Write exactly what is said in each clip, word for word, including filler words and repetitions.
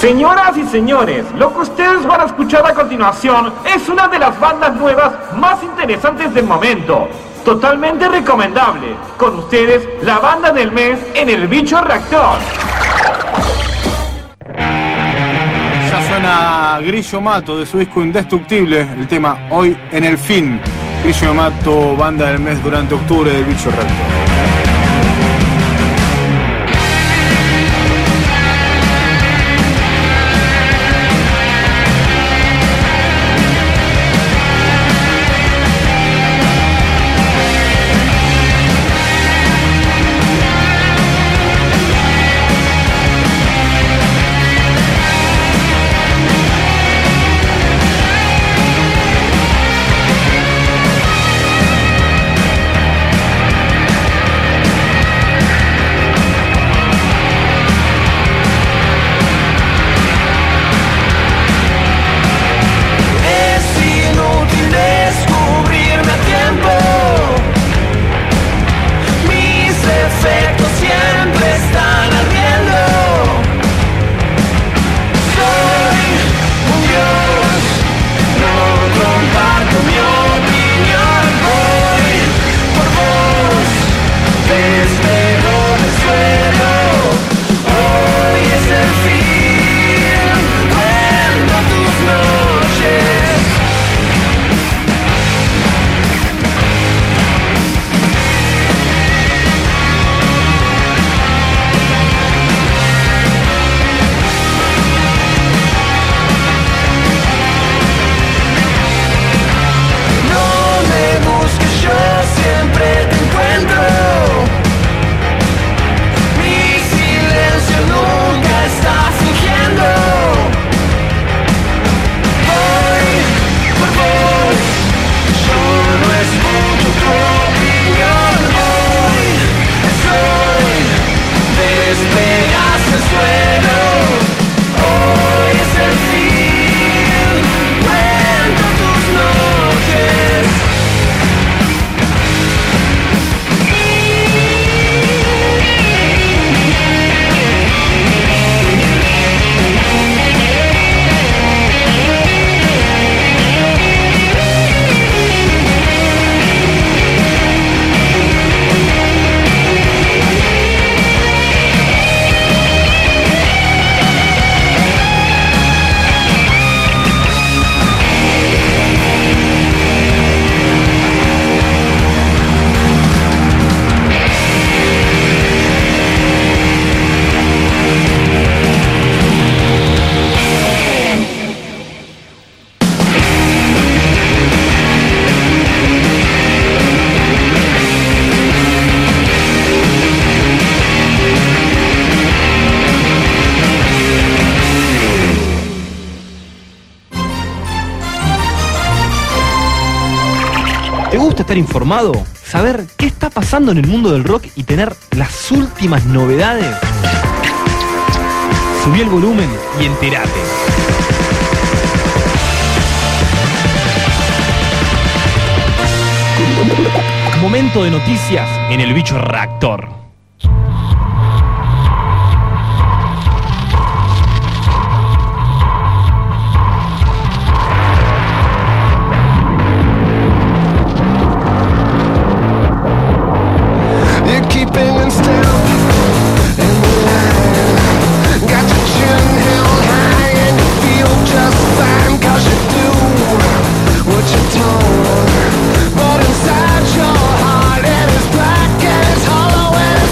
Señoras y señores, lo que ustedes van a escuchar a continuación es una de las bandas nuevas más interesantes del momento. Totalmente recomendable. Con ustedes, la banda del mes en El Bicho Reactor. Ya suena Grillo Mato de su disco Indestructible, el tema Hoy en el Fin. Grillo Mato, banda del mes durante octubre del Bicho Reactor. ¿Te gusta estar informado? ¿Saber qué está pasando en el mundo del rock y tener las últimas novedades? Subí el volumen y entérate. Momento de noticias en El Bicho Reactor. But inside your heart it is black and it's hollow and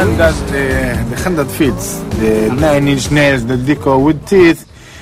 Hand That, de, The Hand That Fits, de Nine Inch Nails, del disco With Teeth.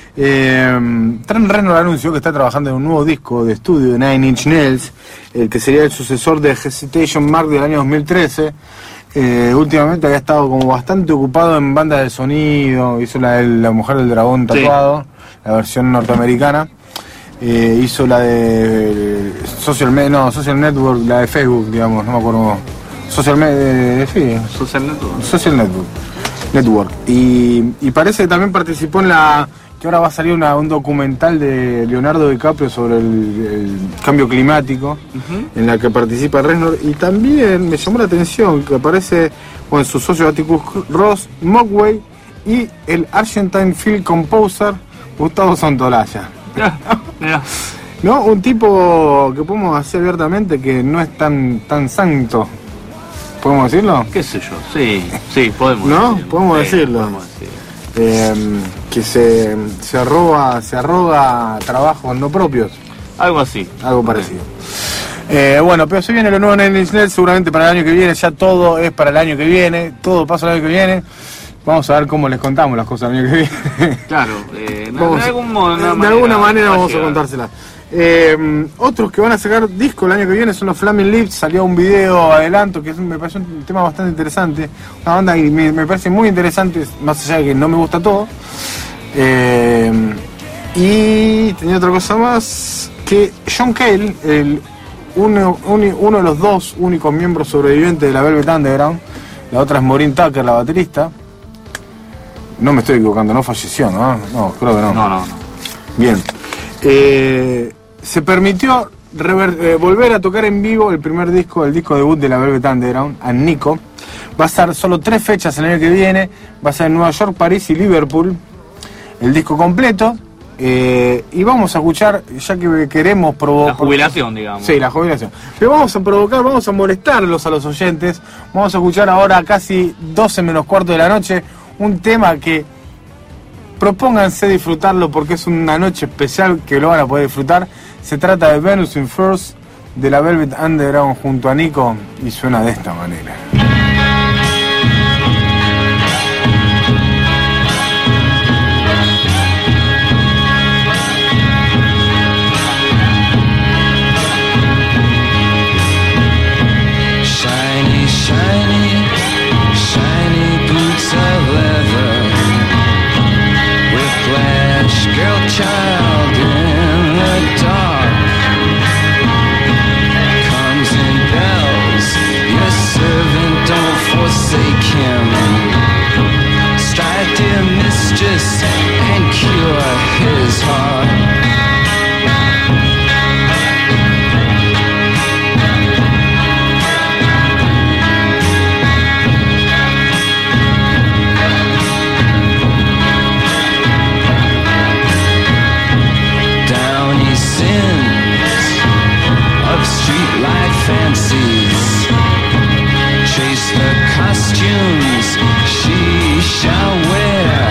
Eh, Trent Reznor anunció que está trabajando en un nuevo disco de estudio de Nine Inch Nails, el que sería el sucesor de Hesitation Mark del año dos mil trece. Eh, últimamente había estado como bastante ocupado en bandas de sonido, hizo la de La Mujer del Dragón Tatuado, sí, la versión norteamericana. Eh, hizo la de Social, no, Social Network, la de Facebook, digamos, no me acuerdo. Social, eh, sí, Social Network. Social Network. Network. Y, y parece que también participó en la... que ahora va a salir una, un documental de Leonardo DiCaprio sobre el, el cambio climático, uh-huh, en la que participa Reznor. Y también me llamó la atención que aparece con su socio Atticus Ross, Mogwai y el Argentine Field Composer Gustavo Santolaya. Yeah, yeah. ¿No? Un tipo que podemos decir abiertamente que no es tan tan santo. ¿Podemos decirlo? ¿Qué sé yo? Sí, sí, podemos ¿no? decirlo. Podemos sí, decirlo. Podemos decirlo. Eh, que se, se arroga, se arroga trabajos no propios. Algo así. Algo parecido. Eh, bueno, pero se viene lo nuevo en Nine Inch Nails, seguramente para el año que viene, ya todo es para el año que viene, todo pasa el año que viene. Vamos a ver cómo les contamos las cosas el año que viene. Claro, eh, vamos, de, algún modo, de manera, alguna manera vamos a contárselas. Eh, otros que van a sacar disco el año que viene son los Flaming Lips. Salió un video adelanto que es, me parece un tema bastante interesante, una banda que me, me parece muy interesante, más allá de que no me gusta todo. Eh, y tenía otra cosa más, que John Cale, el uno, uno, uno de los dos únicos miembros sobrevivientes de la Velvet Underground, la otra es Maureen Tucker, la baterista. No me estoy equivocando, no falleció, ¿no? No, creo que no. No, no, no. Bien. Eh, se permitió rever, eh, volver a tocar en vivo el primer disco, el disco debut de la Velvet Underground, a Nico. Va a estar solo tres fechas el año que viene. Va a ser en Nueva York, París y Liverpool. El disco completo. Eh, y vamos a escuchar, ya que queremos provocar... La jubilación, digamos. Sí, la jubilación. Pero vamos a provocar, vamos a molestarlos a los oyentes. Vamos a escuchar ahora a casi doce menos cuarto de la noche un tema que propónganse disfrutarlo porque es una noche especial que lo van a poder disfrutar. Se trata de Venus in Furs de la Velvet Underground junto a Nico y suena de esta manera. Shiny, shiny, shiny boots of leather, whiplash, girl child in the dark, comes in bells, your servant don't forsake him, strike dear mistress and cure his heart. Fancies, chase the costumes she shall wear,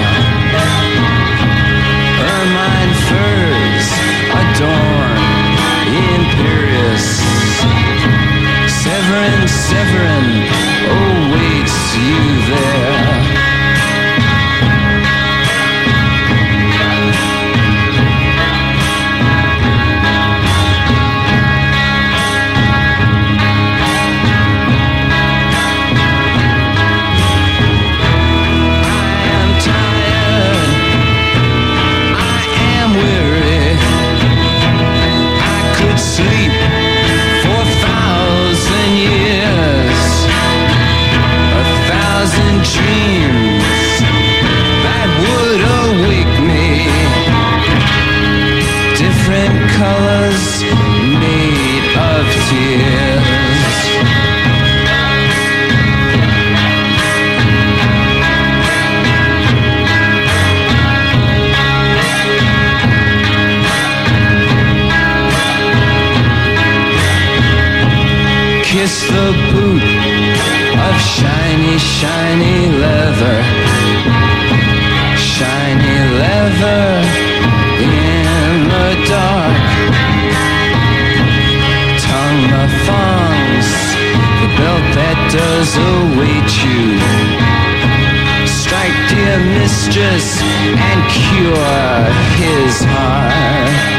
ermine furs adorn imperious, Severin, Severin awaits you there. that does await you. Strike, dear mistress, and cure his heart.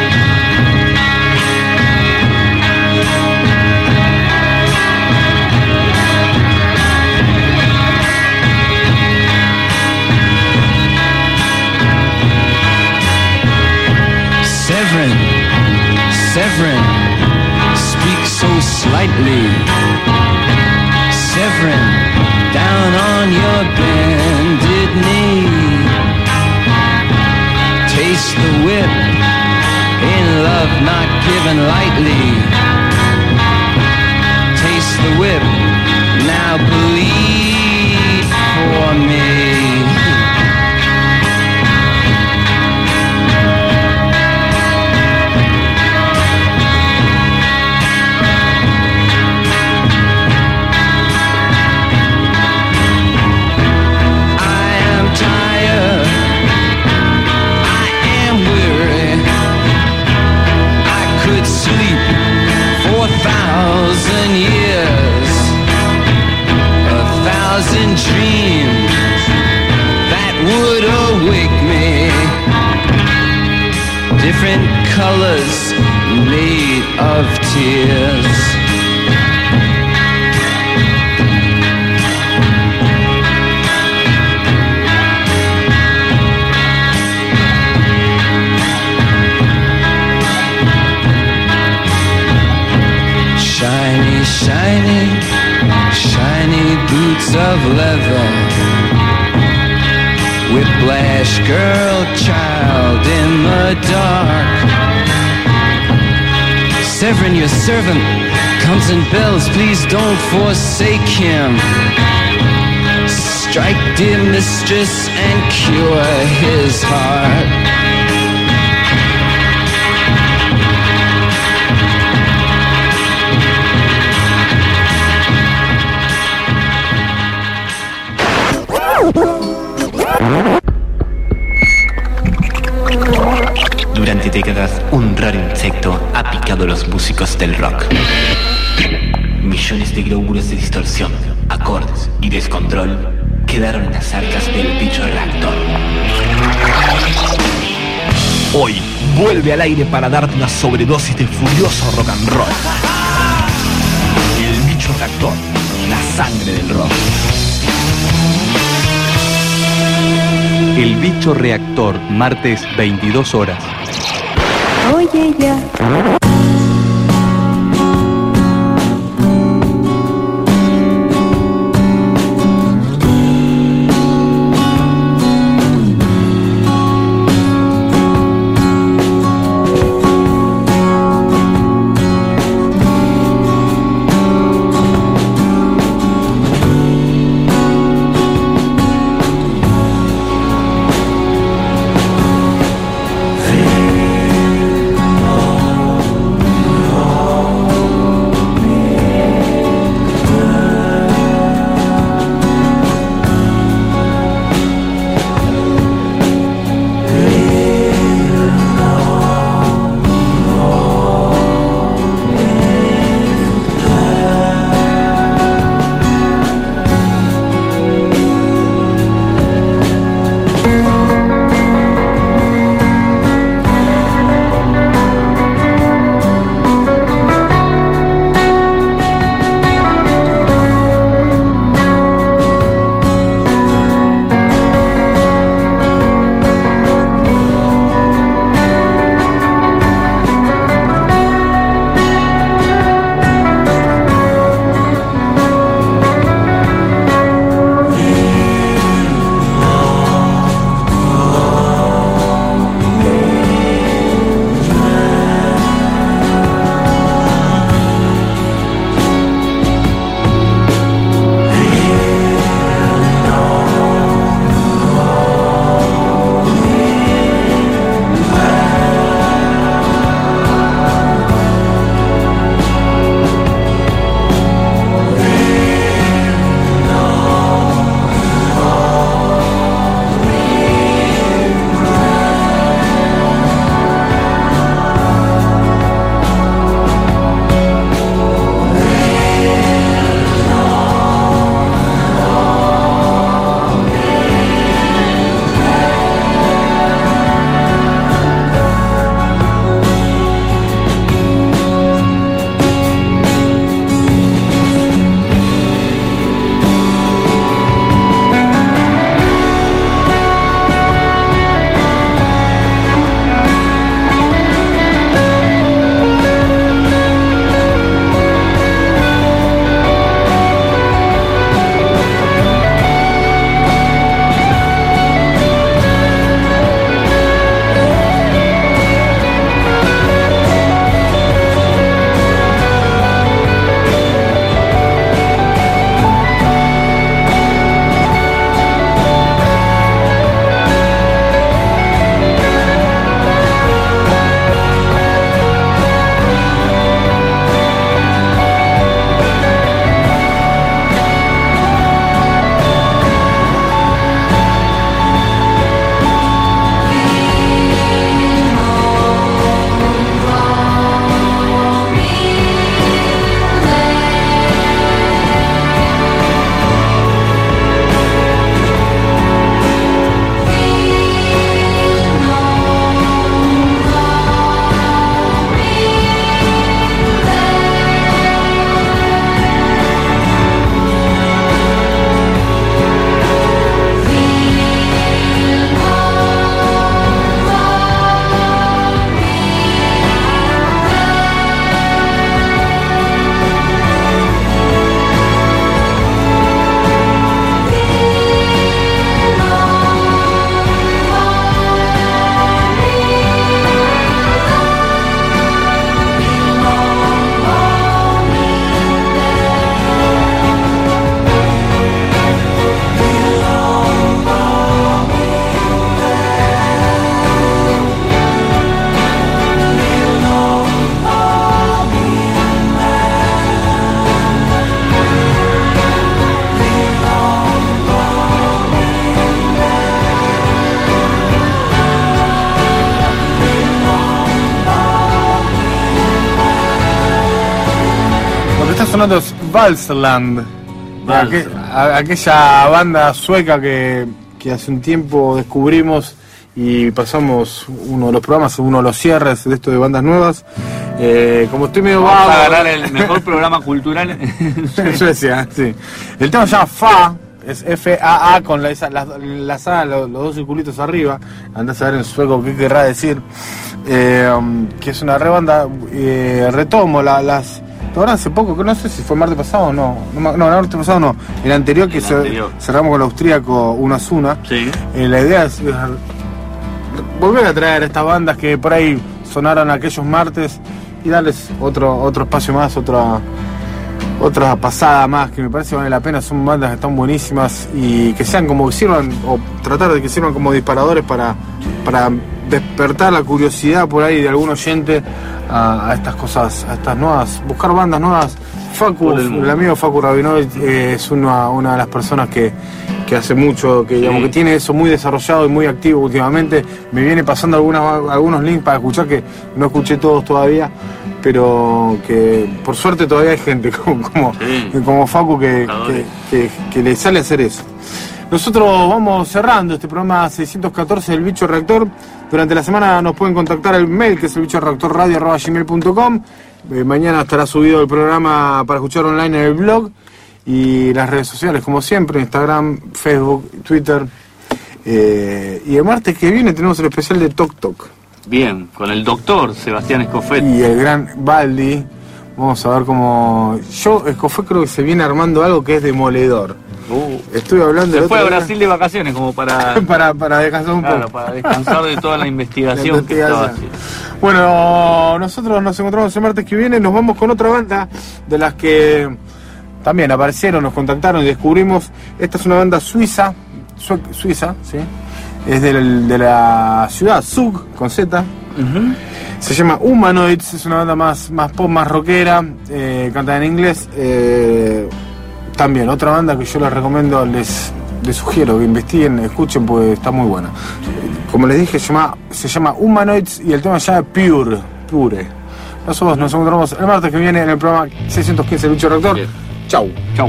Severin, Severin, speak so slightly. Severin, down on your bended knee. Taste the whip, in love not given lightly. Taste the whip, now bleed for me. Thousand years, a thousand dreams that would awake me. Different colors made of tears. Shiny, shiny, shiny boots of leather. Whiplash girl, child in the dark. Severin, your servant, comes and bells, please don't forsake him. Strike, dear mistress, and cure his heart. Durante décadas, un raro insecto ha picado a los músicos del rock. Millones de glóbulos de distorsión, acordes y descontrol quedaron en las arcas del bicho reactor. Hoy vuelve al aire para darte una sobredosis de furioso rock and roll. El bicho reactor, la sangre del rock. El bicho reactor, martes veintidós horas. Oye ya. sonando Valsland, aquel, a, aquella banda sueca que, que hace un tiempo descubrimos y pasamos uno de los programas, uno de los cierres de esto de bandas nuevas. Eh, como estoy medio Vamos vago, a ganar el mejor programa cultural en Suecia, sí. El tema se llama Fa, es F A A con la, esa, la, la, la los, los dos circulitos arriba. Andás a ver en sueco qué querrá decir. Eh, que es una re banda. Eh, retomo la, las. Ahora hace poco, que no sé si fue martes pasado o no. No, no, el martes pasado no. El anterior que El se, anterior. cerramos con el austríaco Unasuna. Sí. Eh, la idea es, es volver a traer estas bandas que por ahí sonaron aquellos martes y darles otro otro espacio más, otra otra pasada más, que me parece que vale la pena. Son bandas que están buenísimas y que sean como que sirvan, o tratar de que sirvan como disparadores para, para despertar la curiosidad por ahí de algún oyente a, a estas cosas, a estas nuevas, buscar bandas nuevas. Facu, el, el amigo Facu Rabinovich eh, es una, una de las personas que, que hace mucho, que, sí. digamos, que tiene eso muy desarrollado y muy activo últimamente. Me viene pasando algunas, algunos links para escuchar, que no escuché todos todavía, pero que por suerte todavía hay gente como, como, sí. como Facu que, que, que, que le sale a hacer eso. Nosotros vamos cerrando este programa seiscientos catorce del Bicho Reactor. Durante la semana nos pueden contactar al mail, que es el bicho reactor radio arroba gmail punto com. Eh, mañana estará subido el programa para escuchar online en el blog. Y las redes sociales, como siempre, Instagram, Facebook, Twitter. Eh, y el martes que viene tenemos el especial de Tok Tok. Bien, con el doctor Sebastián Escofet. Y el gran Baldi. Vamos a ver cómo... Yo, Escofet, creo que se viene armando algo que es demoledor. Uh, Estuve hablando... Se fue a Brasil de vacaciones como para... para, para descansar un claro, poco. para descansar de toda la investigación, la investigación. que estaba haciendo. Bueno, nosotros nos encontramos el martes que viene. Nos vamos con otra banda de las que también aparecieron, nos contactaron y descubrimos. Esta es una banda suiza, su, suiza, ¿sí? Es del, de la ciudad Zug, con Z. Uh-huh. Se llama Humanoids, es una banda más, más pop, más rockera, eh, canta en inglés. Eh, también otra banda que yo les recomiendo, les, les sugiero que investiguen, escuchen, porque está muy buena. Como les dije, se llama, se llama Humanoids y el tema se llama Pure. Pure. Nosotros nos encontramos el martes que viene en el programa seiscientos quince del Bicho Reactor. Chau. Chau.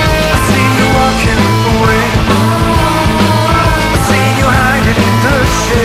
See you hiding in the shade.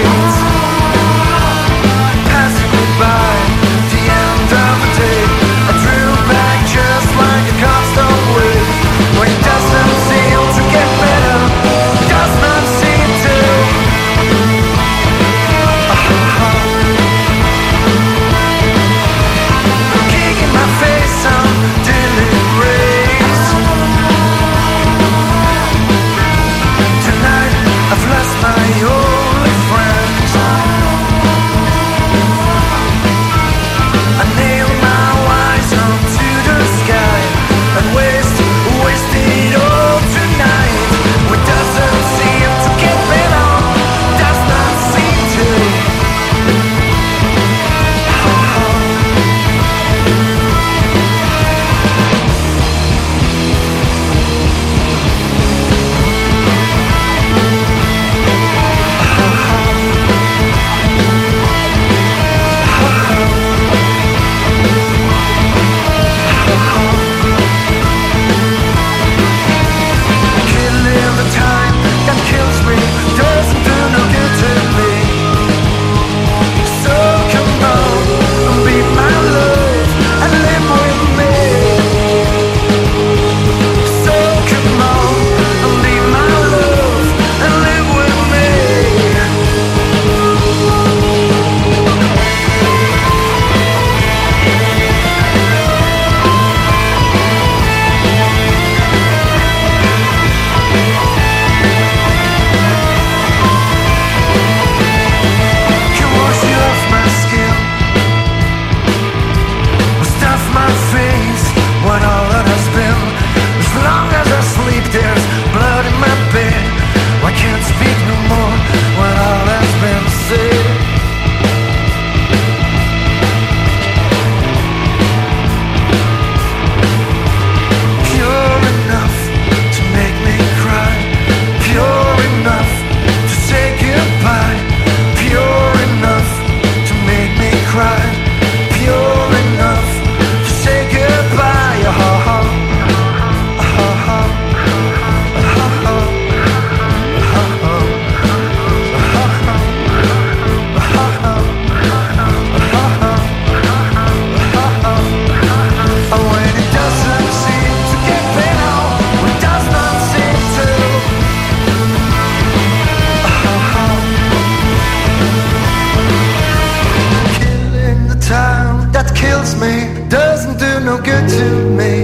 good to me.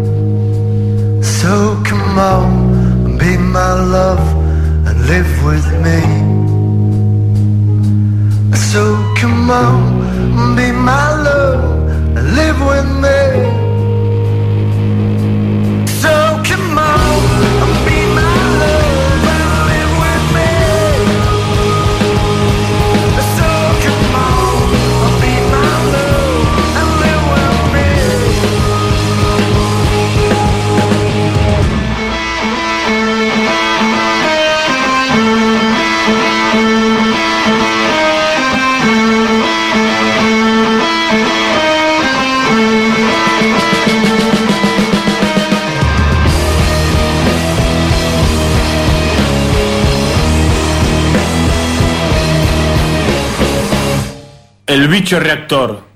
So come on, be my love and live with me. So come on, be my love and live with me. So come on, be my love and live with me. So come on, be my love and live with me. El bicho reactor.